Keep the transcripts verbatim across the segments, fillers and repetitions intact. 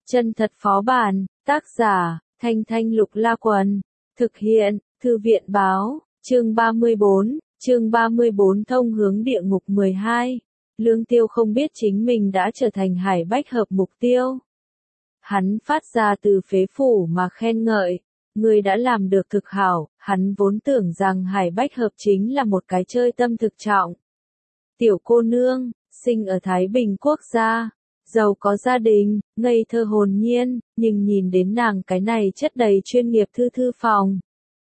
Chân thật phó bản, tác giả, Thanh Thanh Lục La Quần, thực hiện, Thư viện báo, chương ba mươi bốn, chương ba mươi bốn thông hướng địa ngục mười hai. Lương Tiêu không biết chính mình đã trở thành Hải Bách Hợp mục tiêu. Hắn phát ra từ phế phủ mà khen ngợi, người đã làm được thực hảo, hắn vốn tưởng rằng Hải Bách Hợp chính là một cái chơi tâm thực trọng. Tiểu cô nương, sinh ở Thái Bình quốc gia, giàu có gia đình, ngây thơ hồn nhiên, nhưng nhìn đến nàng cái này chất đầy chuyên nghiệp thư thư phòng.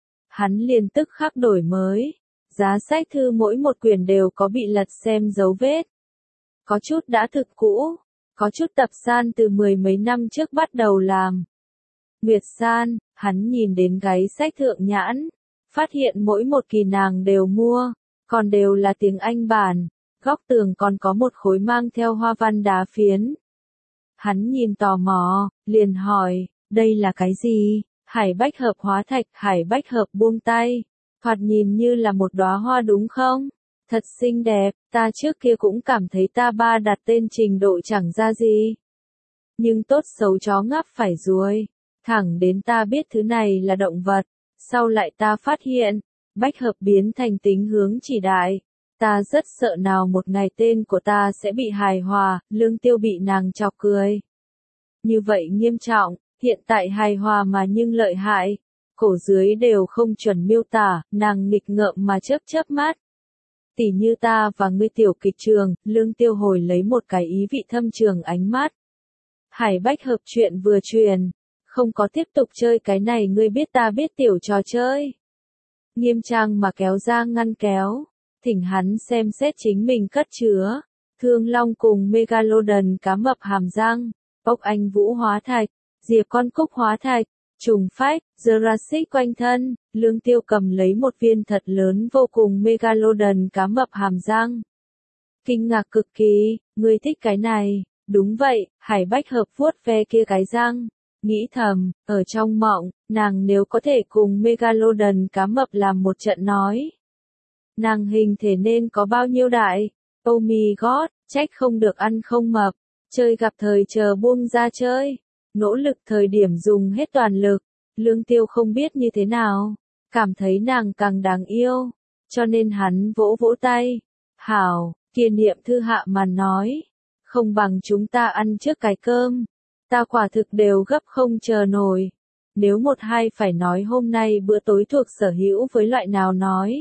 Hắn liền tức khắc đổi mới, giá sách thư mỗi một quyển đều có bị lật xem dấu vết. Có chút đã thực cũ, có chút tập san từ mười mấy năm trước bắt đầu làm. Nguyệt San, hắn nhìn đến gáy sách thượng nhãn, phát hiện mỗi một kỳ nàng đều mua, còn đều là tiếng Anh bản, góc tường còn có một khối mang theo hoa văn đá phiến. Hắn nhìn tò mò, liền hỏi, đây là cái gì? Hải Bách Hợp hóa thạch, Hải Bách Hợp buông tay, thoạt nhìn như là một đóa hoa đúng không? Thật xinh đẹp, ta trước kia cũng cảm thấy ta ba đặt tên trình độ chẳng ra gì. Nhưng tốt xấu chó ngáp phải ruồi, thẳng đến ta biết thứ này là động vật, sau lại ta phát hiện, Bách Hợp biến thành tính hướng chỉ đại. Ta rất sợ nào một ngày tên của ta sẽ bị hài hòa, Lương Tiêu bị nàng chọc cười. Như vậy nghiêm trọng, hiện tại hài hòa mà nhưng lợi hại, cổ dưới đều không chuẩn miêu tả, nàng nghịch ngợm mà chớp chớp mắt. Tỉ như ta và ngươi tiểu kịch trường, Lương Tiêu hồi lấy một cái ý vị thâm trường ánh mắt. Hải Bách Hợp chuyện vừa truyền, không có tiếp tục chơi cái này ngươi biết ta biết tiểu trò chơi. Nghiêm trang mà kéo ra ngăn kéo, thỉnh hắn xem xét chính mình cất chứa, Thương Long cùng Megalodon cá mập hàm răng, ốc anh vũ hóa thạch, diệp con cúc hóa thạch, trùng phách, Jurassic quanh thân, Lương Tiêu cầm lấy một viên thật lớn vô cùng Megalodon cá mập hàm răng. Kinh ngạc cực kỳ, ngươi thích cái này, đúng vậy, Hải Bách Hợp vuốt ve kia cái răng, nghĩ thầm, ở trong mộng, nàng nếu có thể cùng Megalodon cá mập làm một trận nói. Nàng hình thể nên có bao nhiêu đại? Oh my god, trách không được ăn không mập, chơi gặp thời chờ buông ra chơi, nỗ lực thời điểm dùng hết toàn lực, Lương Tiêu không biết như thế nào, cảm thấy nàng càng đáng yêu, cho nên hắn vỗ vỗ tay, hảo, kia Niệm Thư hạ màn nói, không bằng chúng ta ăn trước cái cơm, ta quả thực đều gấp không chờ nổi, nếu một hai phải nói hôm nay bữa tối thuộc sở hữu với loại nào nói.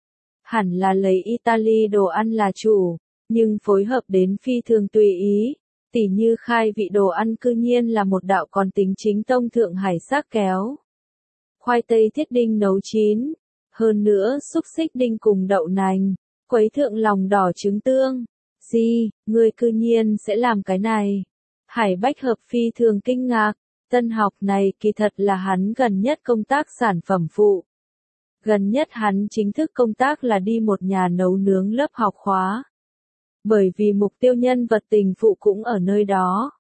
Hẳn là lấy Italy đồ ăn là chủ, nhưng phối hợp đến phi thường tùy ý, tỉ như khai vị đồ ăn cư nhiên là một đạo còn tính chính tông thượng hải xác kéo. Khoai tây thiết đinh nấu chín, hơn nữa xúc xích đinh cùng đậu nành, quấy thượng lòng đỏ trứng tương. Gì, người cư nhiên sẽ làm cái này? Hải Bách Hợp phi thường kinh ngạc, tân học này kỳ thật là hắn gần nhất công tác sản phẩm phụ. Gần nhất hắn chính thức công tác là đi một nhà nấu nướng lớp học khóa. Bởi vì mục tiêu nhân vật tình phụ cũng ở nơi đó.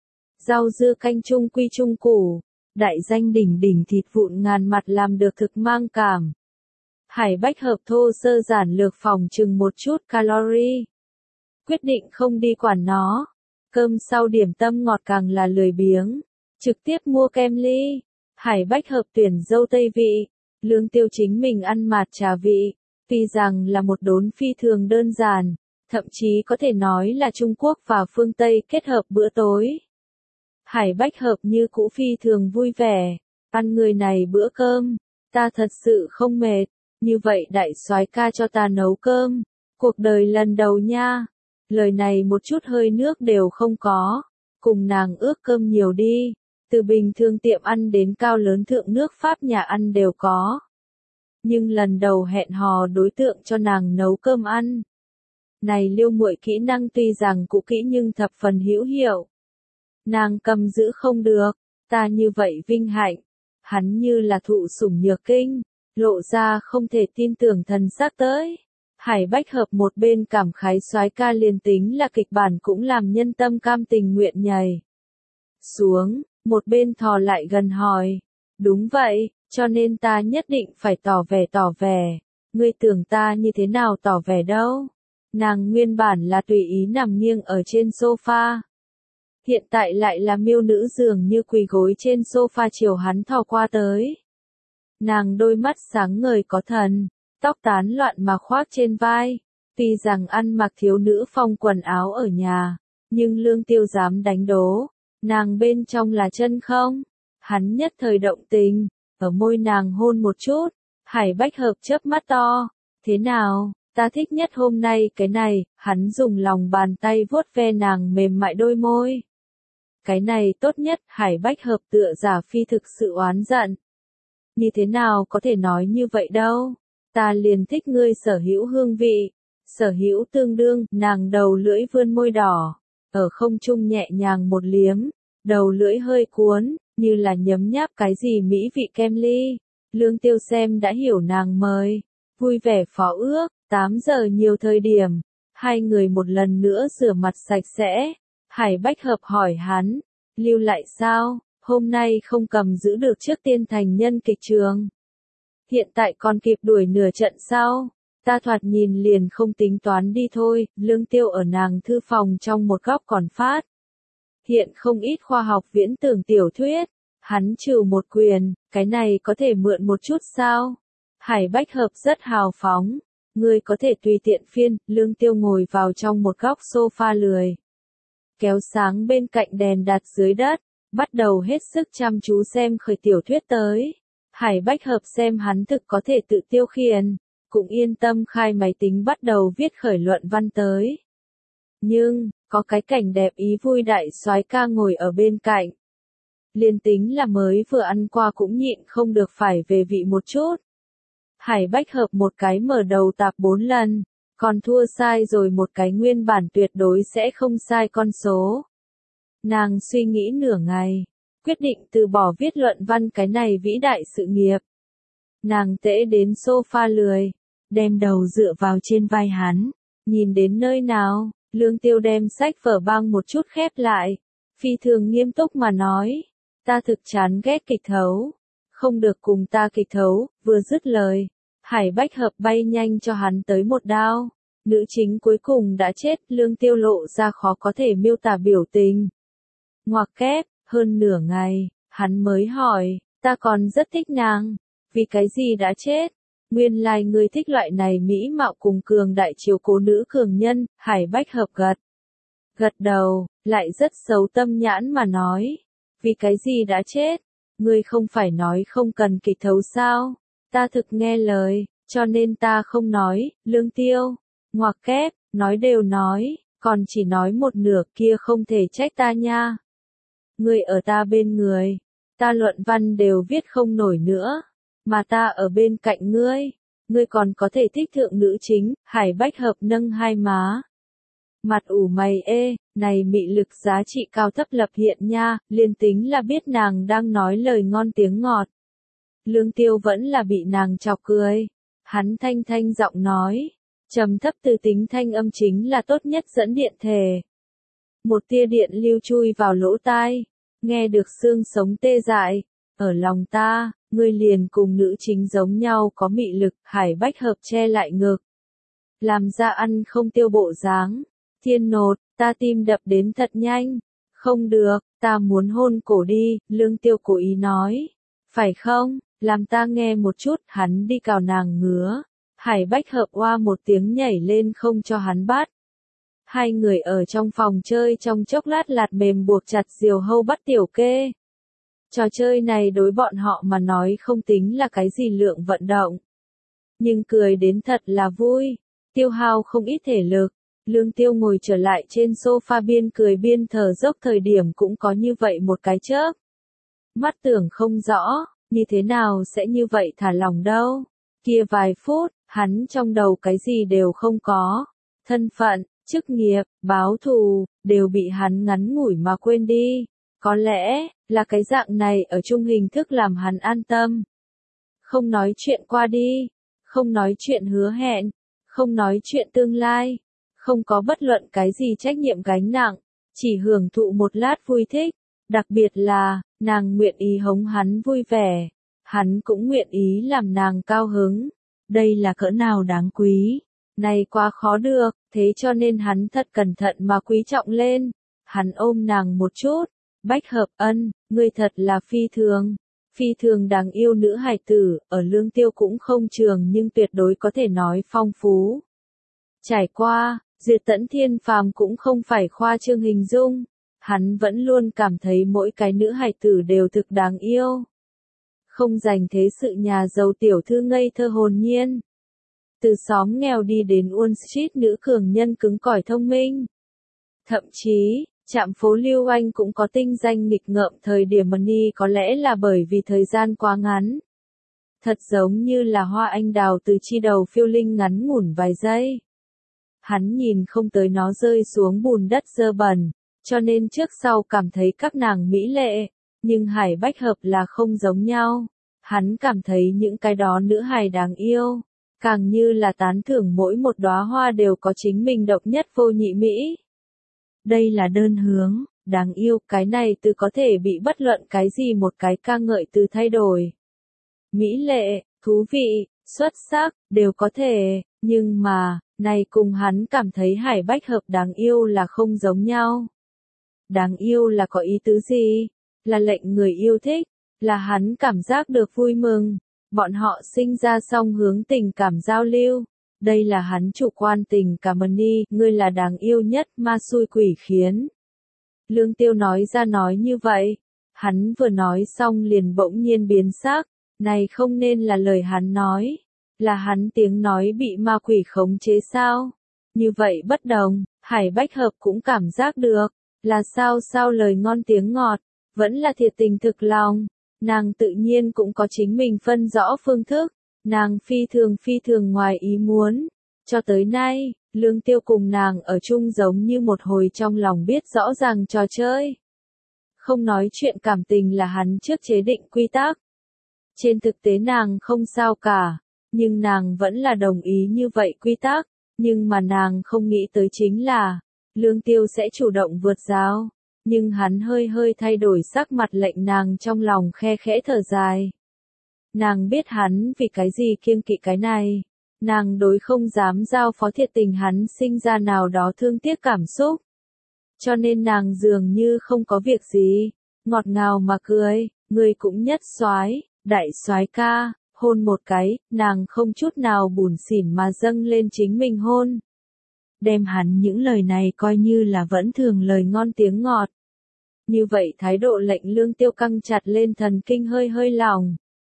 Rau dưa canh trung quy trung củ, đại danh đỉnh đỉnh thịt vụn ngàn mặt làm được thực mang cảm. Hải Bách Hợp thô sơ giản lược phòng chừng một chút calorie. Quyết định không đi quản nó. Cơm sau điểm tâm ngọt càng là lười biếng. Trực tiếp mua kem ly. Hải Bách Hợp tuyển dâu tây vị. Lương Tiêu chính mình ăn mạt trà vị, tuy rằng là một đốn phi thường đơn giản, thậm chí có thể nói là Trung Quốc và phương Tây kết hợp bữa tối. Hải Bách Hợp như cũ phi thường vui vẻ, ăn người này bữa cơm, ta thật sự không mệt, như vậy đại soái ca cho ta nấu cơm, cuộc đời lần đầu nha, lời này một chút hơi nước đều không có, cùng nàng ước cơm nhiều đi. Từ bình thường tiệm ăn đến cao lớn thượng nước Pháp nhà ăn đều có. Nhưng lần đầu hẹn hò đối tượng cho nàng nấu cơm ăn. Này liêu muội kỹ năng tuy rằng cũ kỹ nhưng thập phần hữu hiệu. Nàng cầm giữ không được, ta như vậy vinh hạnh. Hắn như là thụ sủng nhược kinh, lộ ra không thể tin tưởng thần sắc tới. Hải Bách Hợp một bên cảm khái soái ca liền tính là kịch bản cũng làm nhân tâm cam tình nguyện nhảy xuống. Một bên thò lại gần hỏi, đúng vậy, cho nên ta nhất định phải tỏ vẻ tỏ vẻ, ngươi tưởng ta như thế nào tỏ vẻ đâu. Nàng nguyên bản là tùy ý nằm nghiêng ở trên sofa. Hiện tại lại là miêu nữ dường như quỳ gối trên sofa chiều hắn thò qua tới. Nàng đôi mắt sáng ngời có thần, tóc tán loạn mà khoác trên vai. Tuy rằng ăn mặc thiếu nữ phong quần áo ở nhà, nhưng Lương Tiêu dám đánh đố, nàng bên trong là chân không. Hắn nhất thời động tình, ở môi nàng hôn một chút. Hải Bách Hợp chớp mắt to, thế nào, ta thích nhất hôm nay cái này. Hắn dùng lòng bàn tay vuốt ve nàng mềm mại đôi môi. Cái này tốt nhất. Hải Bách Hợp tựa giả phi thực sự oán giận. Như thế nào có thể nói như vậy đâu, ta liền thích ngươi sở hữu hương vị, sở hữu tương đương. Nàng đầu lưỡi vươn môi đỏ, ở không trung nhẹ nhàng một liếm, đầu lưỡi hơi cuốn, như là nhấm nháp cái gì mỹ vị kem ly. Lương Tiêu xem đã hiểu nàng mời, vui vẻ phó ước. Tám giờ nhiều thời điểm, hai người một lần nữa rửa mặt sạch sẽ. Hải Bách Hợp hỏi hắn, lưu lại sao, hôm nay không cầm giữ được trước tiên thành nhân kịch trường. Hiện tại còn kịp đuổi nửa trận sau, ta thoạt nhìn liền không tính toán đi thôi. Lương Tiêu ở nàng thư phòng trong một góc còn phát hiện không ít khoa học viễn tưởng tiểu thuyết. Hắn trừ một quyền, cái này có thể mượn một chút sao? Hải Bách Hợp rất hào phóng, ngươi có thể tùy tiện phiên. Lương Tiêu ngồi vào trong một góc sofa lười, kéo sáng bên cạnh đèn đặt dưới đất, bắt đầu hết sức chăm chú xem khởi tiểu thuyết tới. Hải Bách Hợp xem hắn thực có thể tự tiêu khiển, cũng yên tâm khai máy tính bắt đầu viết khởi luận văn tới. Nhưng, có cái cảnh đẹp ý vui đại soái ca ngồi ở bên cạnh. Liên tính là mới vừa ăn qua cũng nhịn không được phải về vị một chút. Hải Bách Hợp một cái mở đầu tạp bốn lần, còn thua sai rồi một cái nguyên bản tuyệt đối sẽ không sai con số. Nàng suy nghĩ nửa ngày, quyết định từ bỏ viết luận văn cái này vĩ đại sự nghiệp. Nàng tễ đến sofa lười, đem đầu dựa vào trên vai hắn, nhìn đến nơi nào. Lương Tiêu đem sách vở băng một chút khép lại, phi thường nghiêm túc mà nói, ta thực chán ghét kịch thấu, không được cùng ta kịch thấu. Vừa dứt lời, Hải Bách Hợp bay nhanh cho hắn tới một đao, nữ chính cuối cùng đã chết. Lương Tiêu lộ ra khó có thể miêu tả biểu tình. Ngoặc kép, hơn nửa ngày, hắn mới hỏi, ta còn rất thích nàng, vì cái gì đã chết? Nguyên lai like ngươi thích loại này mỹ mạo cùng cường đại chiếu cố nữ cường nhân. Hải Bách Hợp gật gật đầu, lại rất xấu tâm nhãn mà nói, vì cái gì đã chết? Ngươi không phải nói không cần kịch thấu sao? Ta thực nghe lời, cho nên ta không nói. Lương Tiêu, ngoặc kép, nói đều nói, còn chỉ nói một nửa kia không thể trách ta nha. Ngươi ở ta bên người, ta luận văn đều viết không nổi nữa, mà ta ở bên cạnh ngươi, ngươi còn có thể thích thượng nữ chính. Hải Bách Hợp nâng hai má, mặt ủ mày ê, này mị lực giá trị cao thấp lập hiện nha. Liên tính là biết nàng đang nói lời ngon tiếng ngọt, Lương Tiêu vẫn là bị nàng chọc cười. Hắn thanh thanh giọng nói, trầm thấp từ tính thanh âm chính là tốt nhất dẫn điện thể. Một tia điện lưu chui vào lỗ tai, nghe được xương sống tê dại. Ở lòng ta, ngươi liền cùng nữ chính giống nhau có mị lực. Hải Bách Hợp che lại ngực, làm ra ăn không tiêu bộ dáng. Thiên nột, ta tim đập đến thật nhanh. Không được, ta muốn hôn cổ đi. Lương Tiêu cố ý nói, phải không, làm ta nghe một chút. Hắn đi cào nàng ngứa. Hải Bách Hợp oa một tiếng nhảy lên không cho hắn bắt. Hai người ở trong phòng chơi trong chốc lát lạt mềm buộc chặt diều hâu bắt tiểu kê. Trò chơi này đối bọn họ mà nói không tính là cái gì lượng vận động, nhưng cười đến thật là vui, tiêu hao không ít thể lực. Lương Tiêu ngồi trở lại trên sofa biên cười biên thở dốc, thời điểm cũng có như vậy một cái chớp mắt tưởng không rõ, như thế nào sẽ như vậy thả lỏng đâu. Kia vài phút, hắn trong đầu cái gì đều không có, thân phận, chức nghiệp, báo thù, đều bị hắn ngắn ngủi mà quên đi. Có lẽ, là cái dạng này ở chung hình thức làm hắn an tâm. Không nói chuyện qua đi, không nói chuyện hứa hẹn, không nói chuyện tương lai, không có bất luận cái gì trách nhiệm gánh nặng, chỉ hưởng thụ một lát vui thích. Đặc biệt là, nàng nguyện ý hống hắn vui vẻ, hắn cũng nguyện ý làm nàng cao hứng. Đây là cỡ nào đáng quý, này quá khó được, thế cho nên hắn thật cẩn thận mà quý trọng lên. Hắn ôm nàng một chút, Bách Hợp ân, ngươi thật là phi thường. Phi thường đáng yêu nữ hài tử, ở Lương Tiêu cũng không trường nhưng tuyệt đối có thể nói phong phú. Trải qua, Duyệt Tẫn Thiên Phàm cũng không phải khoa trương hình dung, hắn vẫn luôn cảm thấy mỗi cái nữ hài tử đều thực đáng yêu. Không dành thế sự nhà giàu tiểu thư ngây thơ hồn nhiên. Từ xóm nghèo đi đến Wall Street nữ cường nhân cứng cỏi thông minh. Thậm chí, trạm phố Lưu Anh cũng có tinh danh nghịch ngợm thời điểm Money có lẽ là bởi vì thời gian quá ngắn. Thật giống như là hoa anh đào từ chi đầu phiêu linh ngắn ngủn vài giây. Hắn nhìn không tới nó rơi xuống bùn đất dơ bẩn, cho nên trước sau cảm thấy các nàng mỹ lệ, nhưng Hải Bách Hợp là không giống nhau. Hắn cảm thấy những cái đó nữ hài đáng yêu, càng như là tán thưởng mỗi một đóa hoa đều có chính mình độc nhất vô nhị mỹ. Đây là đơn hướng, đáng yêu, cái này từ có thể bị bất luận cái gì một cái ca ngợi từ thay đổi. Mỹ lệ, thú vị, xuất sắc, đều có thể, nhưng mà, này cùng hắn cảm thấy Hải Bách Hợp đáng yêu là không giống nhau. Đáng yêu là có ý tứ gì? Là lệnh người yêu thích, là hắn cảm giác được vui mừng, bọn họ sinh ra song hướng tình cảm giao lưu. Đây là hắn chủ quan tình cảm Money, ngươi là đáng yêu nhất, ma xui quỷ khiến. Lương Tiêu nói ra nói như vậy, hắn vừa nói xong liền bỗng nhiên biến sắc, này không nên là lời hắn nói, là hắn tiếng nói bị ma quỷ khống chế sao? Như vậy bất đồng, Hải Bách Hợp cũng cảm giác được, là sao sao lời ngon tiếng ngọt, vẫn là thiệt tình thực lòng, nàng tự nhiên cũng có chính mình phân rõ phương thức. Nàng phi thường phi thường ngoài ý muốn. Cho tới nay, Lương Tiêu cùng nàng ở chung giống như một hồi trong lòng biết rõ ràng trò chơi. Không nói chuyện cảm tình là hắn trước chế định quy tắc. Trên thực tế nàng không sao cả, nhưng nàng vẫn là đồng ý như vậy quy tắc. Nhưng mà nàng không nghĩ tới chính là, Lương Tiêu sẽ chủ động vượt rào. Nhưng hắn hơi hơi thay đổi sắc mặt lệnh nàng trong lòng khe khẽ thở dài. Nàng biết hắn vì cái gì kiêng kỵ cái này, nàng đối không dám giao phó thiệt tình hắn sinh ra nào đó thương tiếc cảm xúc. Cho nên nàng dường như không có việc gì, ngọt ngào mà cười, người cũng nhất soái, đại soái ca, hôn một cái, nàng không chút nào bủn xỉn mà dâng lên chính mình hôn. Đem hắn những lời này coi như là vẫn thường lời ngon tiếng ngọt. Như vậy thái độ lệnh Lương Tiêu căng chặt lên thần kinh hơi hơi lòng.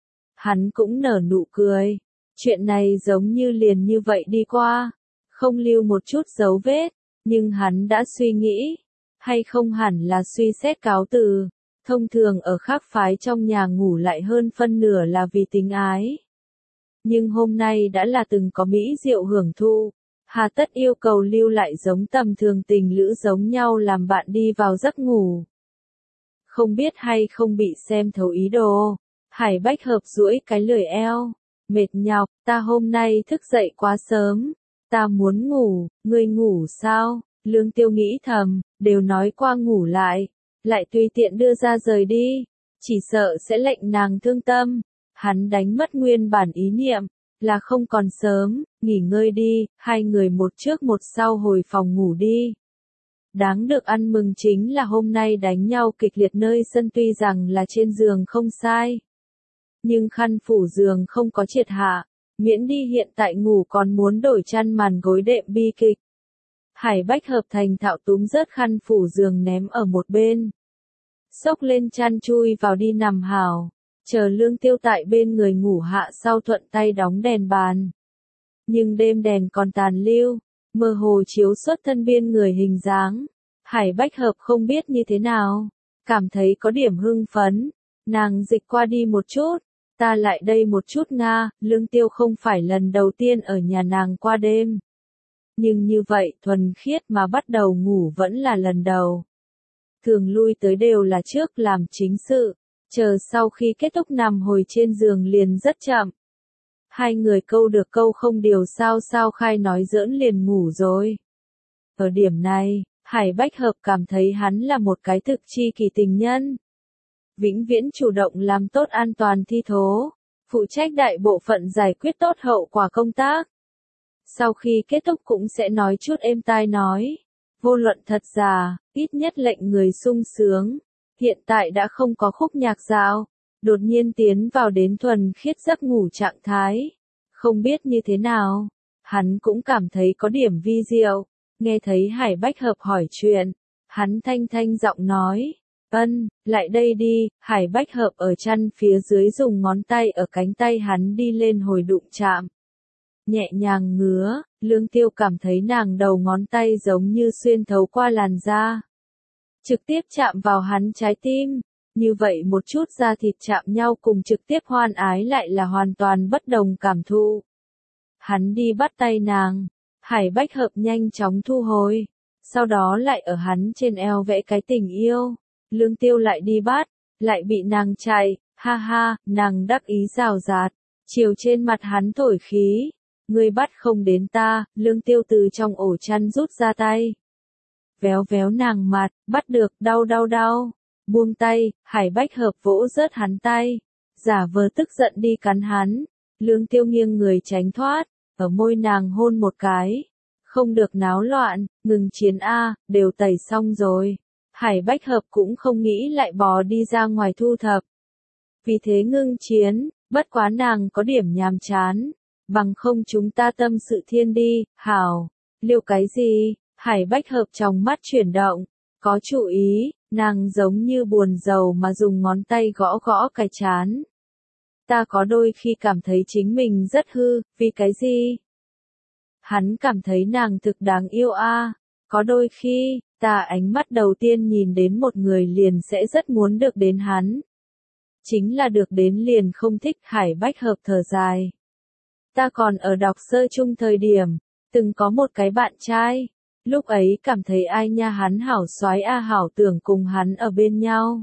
Hắn cũng nở nụ cười, chuyện này giống như liền như vậy đi qua, không lưu một chút dấu vết, nhưng hắn đã suy nghĩ, hay không hẳn là suy xét cáo từ, thông thường ở khác phái trong nhà ngủ lại hơn phân nửa là vì tình ái. Nhưng hôm nay đã là từng có mỹ diệu hưởng thụ, hà tất yêu cầu lưu lại giống tầm thường tình lữ giống nhau làm bạn đi vào giấc ngủ. Không biết hay không bị xem thấu ý đồ. Hải Bách Hợp duỗi cái lười eo, mệt nhọc, ta hôm nay thức dậy quá sớm, ta muốn ngủ, ngươi ngủ sao? Lương Tiêu nghĩ thầm, đều nói qua ngủ lại, lại tùy tiện đưa ra rời đi, chỉ sợ sẽ lệnh nàng thương tâm. Hắn đánh mất nguyên bản ý niệm, là không còn sớm, nghỉ ngơi đi, hai người một trước một sau hồi phòng ngủ đi. Đáng được ăn mừng chính là hôm nay đánh nhau kịch liệt nơi sân tuy rằng là trên giường không sai. Nhưng khăn phủ giường không có triệt hạ, miễn đi hiện tại ngủ còn muốn đổi chăn màn gối đệm bi kịch. Hải Bách Hợp thành thạo túm rớt khăn phủ giường ném ở một bên. Xốc lên chăn chui vào đi nằm hào, chờ Lương Tiêu tại bên người ngủ hạ sau thuận tay đóng đèn bàn. Nhưng đêm đèn còn tàn lưu, mơ hồ chiếu xuất thân biên người hình dáng. Hải Bách Hợp không biết như thế nào, cảm thấy có điểm hưng phấn, nàng dịch qua đi một chút. Ta lại đây một chút Nga, Lương Tiêu không phải lần đầu tiên ở nhà nàng qua đêm. Nhưng như vậy thuần khiết mà bắt đầu ngủ vẫn là lần đầu. Thường lui tới đều là trước làm chính sự, chờ sau khi kết thúc nằm hồi trên giường liền rất chậm. Hai người câu được câu không điều sao sao khai nói giỡn liền ngủ rồi. Ở điểm này, Hải Bách Hợp cảm thấy hắn là một cái thực chi kỳ tình nhân. Vĩnh viễn chủ động làm tốt an toàn thi thố, phụ trách đại bộ phận giải quyết tốt hậu quả công tác. Sau khi kết thúc cũng sẽ nói chút êm tai nói, Vô luận thật giả, ít nhất lệnh người sung sướng. Hiện tại đã không có khúc nhạc dạo, đột nhiên tiến vào đến thuần khiết giấc ngủ trạng thái. Không biết như thế nào, hắn cũng cảm thấy có điểm vi diệu. Nghe thấy Hải Bách Hợp hỏi chuyện, hắn thanh thanh giọng nói, ân, lại đây đi. Hải Bách Hợp ở chăn phía dưới dùng ngón tay ở cánh tay hắn đi lên hồi đụng chạm. Nhẹ nhàng ngứa, Lương Tiêu cảm thấy nàng đầu ngón tay giống như xuyên thấu qua làn da. Trực tiếp chạm vào hắn trái tim, như vậy một chút da thịt chạm nhau cùng trực tiếp hoan ái lại là hoàn toàn bất đồng cảm thụ. Hắn đi bắt tay nàng, Hải Bách Hợp nhanh chóng thu hồi, sau đó lại ở hắn trên eo vẽ cái tình yêu. Lương Tiêu lại đi bắt, lại bị nàng chạy, ha ha, nàng đắc ý rào rạt, chiều trên mặt hắn thổi khí. Ngươi bắt không đến ta. Lương Tiêu từ trong ổ chăn rút ra tay. Véo véo nàng mặt, bắt được, đau đau đau. Buông tay, Hải Bách Hợp vỗ rớt hắn tay. Giả vờ tức giận đi cắn hắn. Lương Tiêu nghiêng người tránh thoát, ở môi nàng hôn một cái. Không được náo loạn, ngừng chiến a, đều tẩy xong rồi. Hải Bách Hợp cũng không nghĩ lại bò đi ra ngoài thu thập. Vì thế ngưng chiến, bất quá nàng có điểm nhàm chán. Bằng không chúng ta tâm sự thiên đi, hảo. Liêu cái gì? Hải Bách Hợp trong mắt chuyển động. Có chú ý, nàng giống như buồn rầu mà dùng ngón tay gõ gõ cái chán. Ta có đôi khi cảm thấy chính mình rất hư, vì cái gì? Hắn cảm thấy nàng thực đáng yêu a. Có đôi khi, ta ánh mắt đầu tiên nhìn đến một người liền sẽ rất muốn được đến hắn. Chính là được đến liền không thích. Hải Bách Hợp thở dài. Ta còn ở đọc sơ chung thời điểm, từng có một cái bạn trai, lúc ấy cảm thấy ai nha hắn hảo soái a, hảo tưởng cùng hắn ở bên nhau.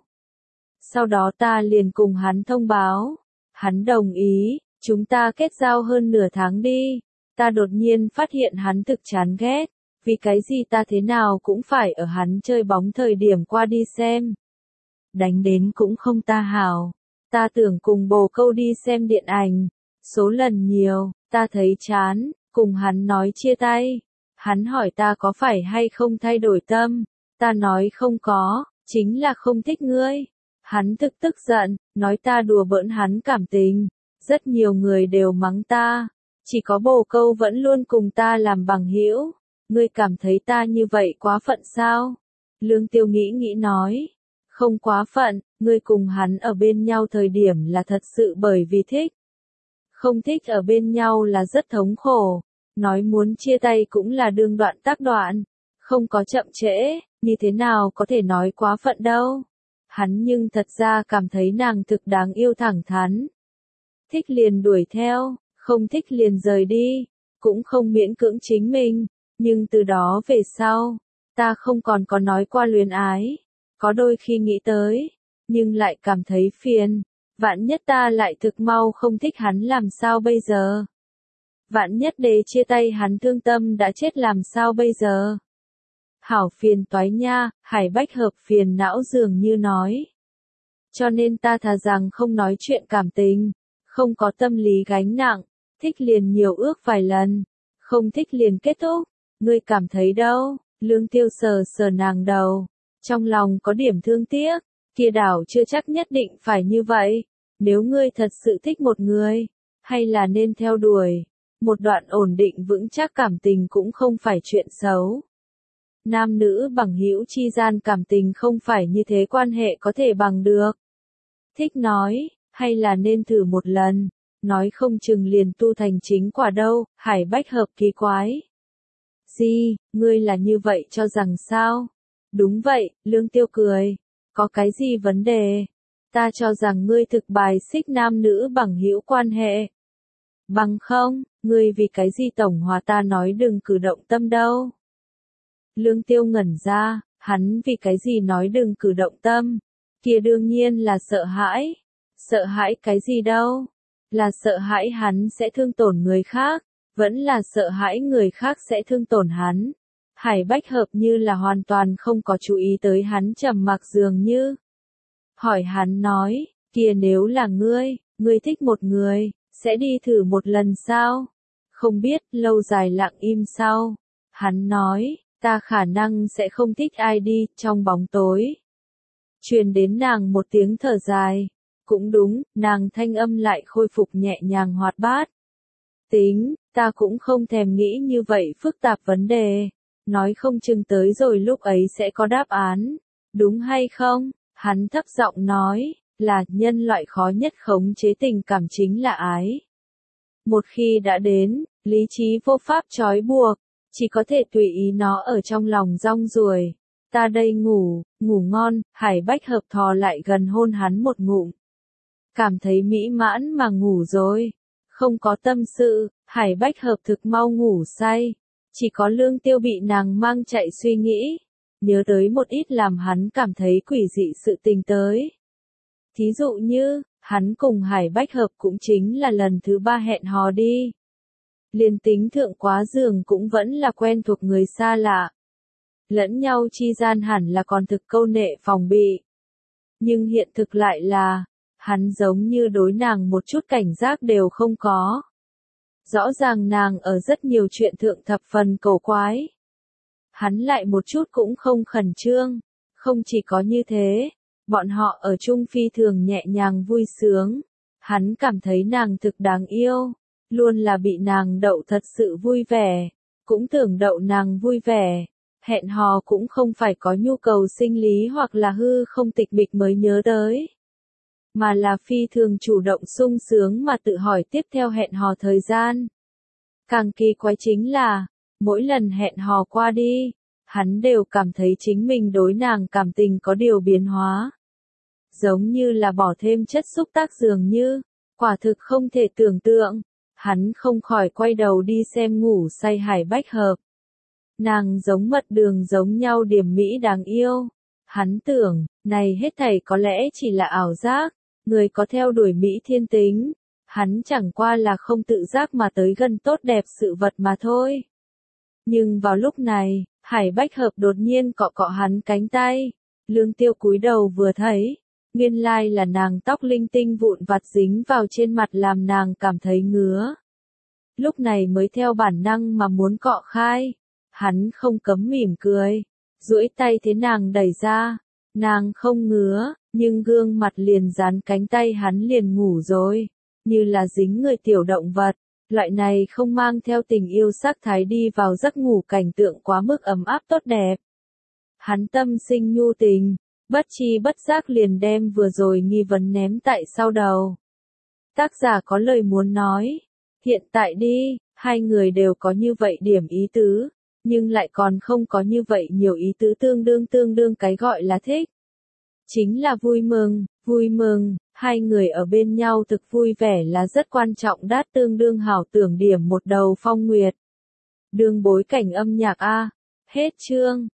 Sau đó ta liền cùng hắn thông báo, hắn đồng ý, chúng ta kết giao hơn nửa tháng đi. Ta đột nhiên phát hiện hắn thực chán ghét, vì cái gì ta thế nào cũng phải ở hắn chơi bóng thời điểm qua đi xem. Đánh đến cũng không ta hảo, ta tưởng cùng bồ câu đi xem điện ảnh. Số lần nhiều, ta thấy chán, cùng hắn nói chia tay. Hắn hỏi ta có phải hay không thay đổi tâm. Ta nói không có, chính là không thích ngươi. Hắn thực tức giận, nói ta đùa bỡn hắn cảm tình. Rất nhiều người đều mắng ta. Chỉ có bồ câu vẫn luôn cùng ta làm bằng hữu. Ngươi cảm thấy ta như vậy quá phận sao? Lương Tiêu nghĩ nghĩ nói. Không quá phận, ngươi cùng hắn ở bên nhau thời điểm là thật sự bởi vì thích. Không thích ở bên nhau là rất thống khổ. Nói muốn chia tay cũng là đương đoạn tác đoạn. Không có chậm trễ, như thế nào có thể nói quá phận đâu. Hắn nhưng thật ra cảm thấy nàng thực đáng yêu thẳng thắn. Thích liền đuổi theo, không thích liền rời đi. Cũng không miễn cưỡng chính mình. Nhưng từ đó về sau, ta không còn có nói qua luyến ái. Có đôi khi nghĩ tới, nhưng lại cảm thấy phiền. Vạn nhất ta lại thực mau không thích hắn làm sao bây giờ? Vạn nhất để chia tay hắn thương tâm đã chết làm sao bây giờ? Hảo phiền toái nha, Hải Bách Hợp phiền não dường như nói. Cho nên ta thà rằng không nói chuyện cảm tình, không có tâm lý gánh nặng, thích liền nhiều ước vài lần, không thích liền kết thúc. Ngươi cảm thấy đâu? Lương Tiêu sờ sờ nàng đầu, trong lòng có điểm thương tiếc. Kia đảo chưa chắc nhất định phải như vậy. Nếu ngươi thật sự thích một người, hay là nên theo đuổi. Một đoạn ổn định vững chắc cảm tình cũng không phải chuyện xấu. Nam nữ bằng hữu chi gian cảm tình không phải như thế quan hệ có thể bằng được. Thích nói, hay là nên thử một lần, nói không chừng liền tu thành chính quả đâu. Hải Bách Hợp kỳ quái. Gì, ngươi là như vậy cho rằng sao? Đúng vậy, Lương Tiêu cười. Có cái gì vấn đề? Ta cho rằng ngươi thực bài xích nam nữ bằng hữu quan hệ. Bằng không, ngươi vì cái gì tổng hòa ta nói đừng cử động tâm đâu. Lương Tiêu ngẩn ra, hắn vì cái gì nói đừng cử động tâm. Kia đương nhiên là sợ hãi. Sợ hãi cái gì đâu? Là sợ hãi hắn sẽ thương tổn người khác, vẫn là sợ hãi người khác sẽ thương tổn hắn. Hải Bách Hợp như là hoàn toàn không có chú ý tới hắn trầm mặc dường như. Hỏi hắn nói, kia nếu là ngươi, ngươi thích một người, sẽ đi thử một lần sao? Không biết, lâu dài lặng im sau. Hắn nói, Ta khả năng sẽ không thích ai đi, trong bóng tối. Truyền đến nàng một tiếng thở dài. Cũng đúng, nàng thanh âm lại khôi phục nhẹ nhàng hoạt bát. Tính, ta cũng không thèm nghĩ như vậy phức tạp vấn đề. Nói không chừng tới rồi lúc ấy sẽ có đáp án. Đúng hay không? Hắn thấp giọng nói, là nhân loại khó nhất khống chế tình cảm chính là ái. Một khi đã đến, lý trí vô pháp trói buộc, chỉ có thể tùy ý nó ở trong lòng rong ruổi. Ta đây ngủ, ngủ ngon, Hải Bách Hợp thò lại gần hôn hắn một ngụm. Cảm thấy mỹ mãn mà ngủ rồi. Không có tâm sự, Hải Bách Hợp thực mau ngủ say. Chỉ có Lương Tiêu bị nàng mang chạy suy nghĩ. Nhớ tới một ít làm hắn cảm thấy quỷ dị sự tình tới. Thí dụ như, hắn cùng Hải Bách Hợp cũng chính là lần thứ ba hẹn hò đi. Liên tính thượng quá giường cũng vẫn là quen thuộc người xa lạ. Lẫn nhau chi gian hẳn là còn thực câu nệ phòng bị. Nhưng hiện thực lại là, hắn giống như đối nàng một chút cảnh giác đều không có. Rõ ràng nàng ở rất nhiều chuyện thượng thập phần cầu quái. Hắn lại một chút cũng không khẩn trương. Không chỉ có như thế, bọn họ ở chung phi thường nhẹ nhàng vui sướng. Hắn cảm thấy nàng thực đáng yêu. Luôn là bị nàng đậu thật sự vui vẻ. Cũng tưởng đậu nàng vui vẻ. Hẹn hò cũng không phải có nhu cầu sinh lý hoặc là hư không tịch mịch mới nhớ tới. Mà là phi thường chủ động sung sướng mà tự hỏi tiếp theo hẹn hò thời gian. Càng kỳ quái chính là, mỗi lần hẹn hò qua đi, hắn đều cảm thấy chính mình đối nàng cảm tình có điều biến hóa. Giống như là bỏ thêm chất xúc tác dường như, quả thực không thể tưởng tượng. Hắn không khỏi quay đầu đi xem ngủ say Hải Bách Hợp. Nàng giống mật đường giống nhau điểm mỹ đáng yêu. Hắn tưởng, này hết thảy có lẽ chỉ là ảo giác, người có theo đuổi mỹ thiên tính. Hắn chẳng qua là không tự giác mà tới gần tốt đẹp sự vật mà thôi. Nhưng vào lúc này, Hải Bách Hợp đột nhiên cọ cọ hắn cánh tay. Lương Tiêu cúi đầu vừa thấy, nguyên lai là nàng tóc linh tinh vụn vặt dính vào trên mặt làm nàng cảm thấy ngứa. Lúc này mới theo bản năng mà muốn cọ khai. Hắn không cấm mỉm cười, duỗi tay thế nàng đẩy ra. Nàng không ngứa, nhưng gương mặt liền dán cánh tay hắn liền ngủ rồi. Như là dính người tiểu động vật. Loại này không mang theo tình yêu sắc thái đi vào giấc ngủ cảnh tượng quá mức ấm áp tốt đẹp. Hắn tâm sinh nhu tình, bất chi bất giác liền đem vừa rồi nghi vấn ném tại sau đầu. Tác giả có lời muốn nói, hiện tại đi, hai người đều có như vậy điểm ý tứ, nhưng lại còn không có như vậy nhiều ý tứ tương đương tương đương cái gọi là thích. Chính là vui mừng, vui mừng, hai người ở bên nhau thực vui vẻ là rất quan trọng đát tương đương hảo tưởng điểm một đầu phong nguyệt. Đương bối cảnh âm nhạc A, hết chương.